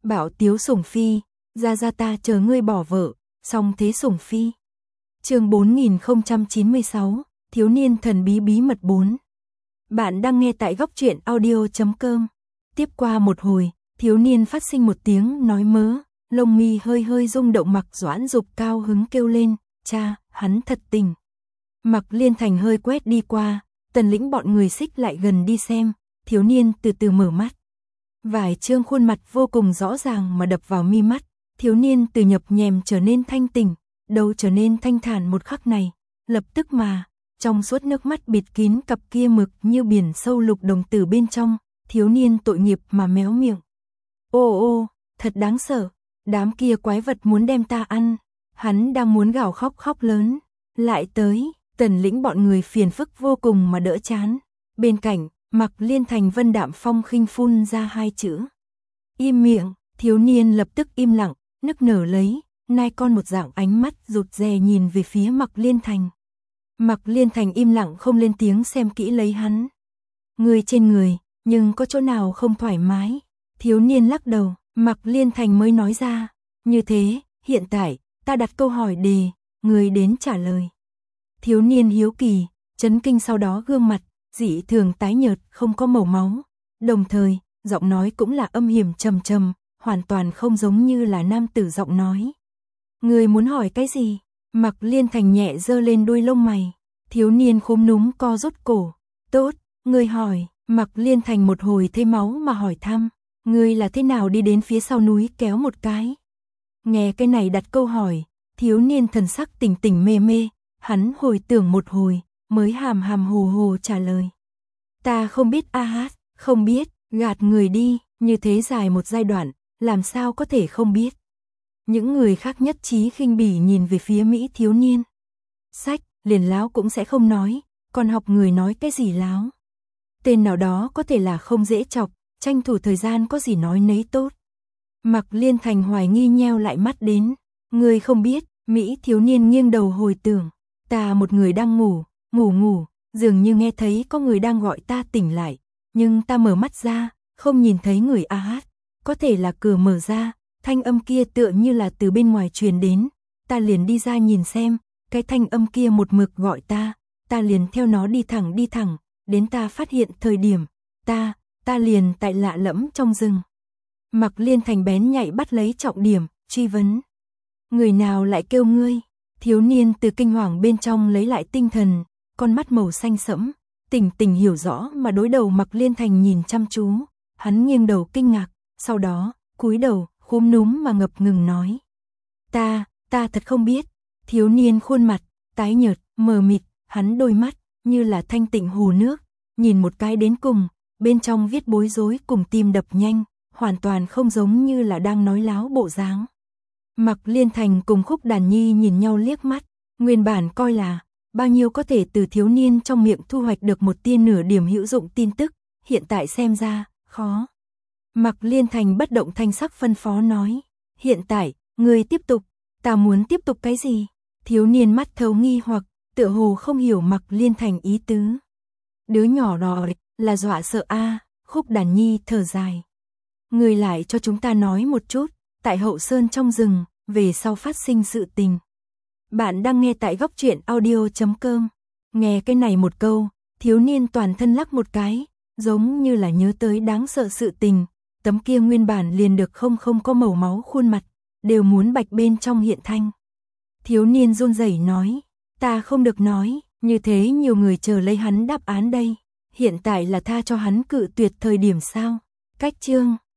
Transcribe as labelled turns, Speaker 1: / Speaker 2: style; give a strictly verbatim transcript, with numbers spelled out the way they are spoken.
Speaker 1: Bảo Tiếu Sủng Phi, ra ra ta chờ ngươi bỏ vợ, song thế Sủng Phi. Chương bốn nghìn không trăm chín mươi sáu, thiếu niên thần bí bí mật bốn. Bạn đang nghe tại góc truyện audio chấm com. Tiếp qua một hồi, thiếu niên phát sinh một tiếng nói mớ, lông mi hơi hơi rung động. Mặc Doãn Dục cao hứng kêu lên, cha, hắn thật tình. Mặc Liên Thành hơi quét đi qua, Tần Lĩnh bọn người xích lại gần đi xem, thiếu niên từ từ mở mắt. Vài trương khuôn mặt vô cùng rõ ràng mà đập vào mi mắt, thiếu niên từ nhập nhèm trở nên thanh tỉnh, đầu trở nên thanh thản một khắc này, lập tức mà, trong suốt nước mắt bịt kín cặp kia mực như biển sâu lục đồng tử bên trong, thiếu niên tội nghiệp mà méo miệng. Ô ô, thật đáng sợ, đám kia quái vật muốn đem ta ăn, hắn đang muốn gào khóc khóc lớn, lại tới, Tần Lĩnh bọn người phiền phức vô cùng mà đỡ chán, bên cạnh, Mặc Liên Thành vân đạm phong khinh phun ra hai chữ. Im miệng, thiếu niên lập tức im lặng, nức nở lấy, nai con một dạng ánh mắt rụt rè nhìn về phía Mặc Liên Thành. Mặc Liên Thành im lặng không lên tiếng xem kỹ lấy hắn. Người trên người, nhưng có chỗ nào không thoải mái? Thiếu niên lắc đầu, Mặc Liên Thành mới nói ra, như thế, hiện tại, ta đặt câu hỏi đề, người đến trả lời. Thiếu niên hiếu kỳ, chấn kinh sau đó gương mặt, dị thường tái nhợt không có màu máu, đồng thời, giọng nói cũng là âm hiểm trầm trầm, hoàn toàn không giống như là nam tử giọng nói. Người muốn hỏi cái gì? Mặc Liên Thành nhẹ giơ lên đuôi lông mày, thiếu niên khúm núm co rút cổ. Tốt, người hỏi. Mặc Liên Thành một hồi thấy máu mà hỏi thăm, người là thế nào đi đến phía sau núi kéo một cái? Nghe cái này đặt câu hỏi, thiếu niên thần sắc tỉnh tỉnh mê mê, hắn hồi tưởng một hồi, mới hàm hàm hồ hồ trả lời. Ta không biết a hát, không biết, gạt người đi, như thế dài một giai đoạn, làm sao có thể không biết. Những người khác nhất trí khinh bỉ nhìn về phía Mỹ thiếu niên. Sách, liền láo cũng sẽ không nói, còn học người nói cái gì láo. Tên nào đó có thể là không dễ chọc, tranh thủ thời gian có gì nói nấy tốt. Mặc Liên Thành hoài nghi nheo lại mắt đến. Người không biết, Mỹ thiếu niên nghiêng đầu hồi tưởng. Ta một người đang ngủ, ngủ ngủ, dường như nghe thấy có người đang gọi ta tỉnh lại. Nhưng ta mở mắt ra, không nhìn thấy người a hát. Có thể là cửa mở ra, thanh âm kia tựa như là từ bên ngoài truyền đến. Ta liền đi ra nhìn xem, cái thanh âm kia một mực gọi ta. Ta liền theo nó đi thẳng đi thẳng. Đến ta phát hiện thời điểm, ta, ta liền tại lạ lẫm trong rừng. Mặc Liên Thành bén nhạy bắt lấy trọng điểm, truy vấn. Người nào lại kêu ngươi? Thiếu niên từ kinh hoàng bên trong lấy lại tinh thần, con mắt màu xanh sẫm, tỉnh tỉnh hiểu rõ mà đối đầu Mặc Liên Thành nhìn chăm chú. Hắn nghiêng đầu kinh ngạc, sau đó, cúi đầu, khúm núm mà ngập ngừng nói. Ta, ta thật không biết. Thiếu niên khuôn mặt, tái nhợt, mờ mịt, hắn đôi mắt như là thanh tịnh hồ nước, nhìn một cái đến cùng, bên trong viết bối rối cùng tim đập nhanh, hoàn toàn không giống như là đang nói láo bộ dáng. Mặc Liên Thành cùng Khúc Đàn Nhi nhìn nhau liếc mắt, nguyên bản coi là bao nhiêu có thể từ thiếu niên trong miệng thu hoạch được một tia nửa điểm hữu dụng tin tức, hiện tại xem ra, khó. Mặc Liên Thành bất động thanh sắc phân phó nói, hiện tại, người tiếp tục, ta muốn tiếp tục cái gì? Thiếu niên mắt thấu nghi hoặc, tựa hồ không hiểu Mặc Liên Thành ý tứ. Đứa nhỏ đó là dọa sợ a. À, Khúc Đàn Nhi thở dài. Người lại cho chúng ta nói một chút, tại Hậu Sơn trong rừng, về sau phát sinh sự tình. Bạn đang nghe tại góc truyện audio chấm com. Nghe cái này một câu, thiếu niên toàn thân lắc một cái, giống như là nhớ tới đáng sợ sự tình. Tấm kia nguyên bản liền được không không có màu máu khuôn mặt, đều muốn bạch bên trong hiện thanh. Thiếu niên run rẩy nói. Ta không được nói, như thế nhiều người chờ lấy hắn đáp án đây. Hiện tại là tha cho hắn cự tuyệt thời điểm sao? Cách chương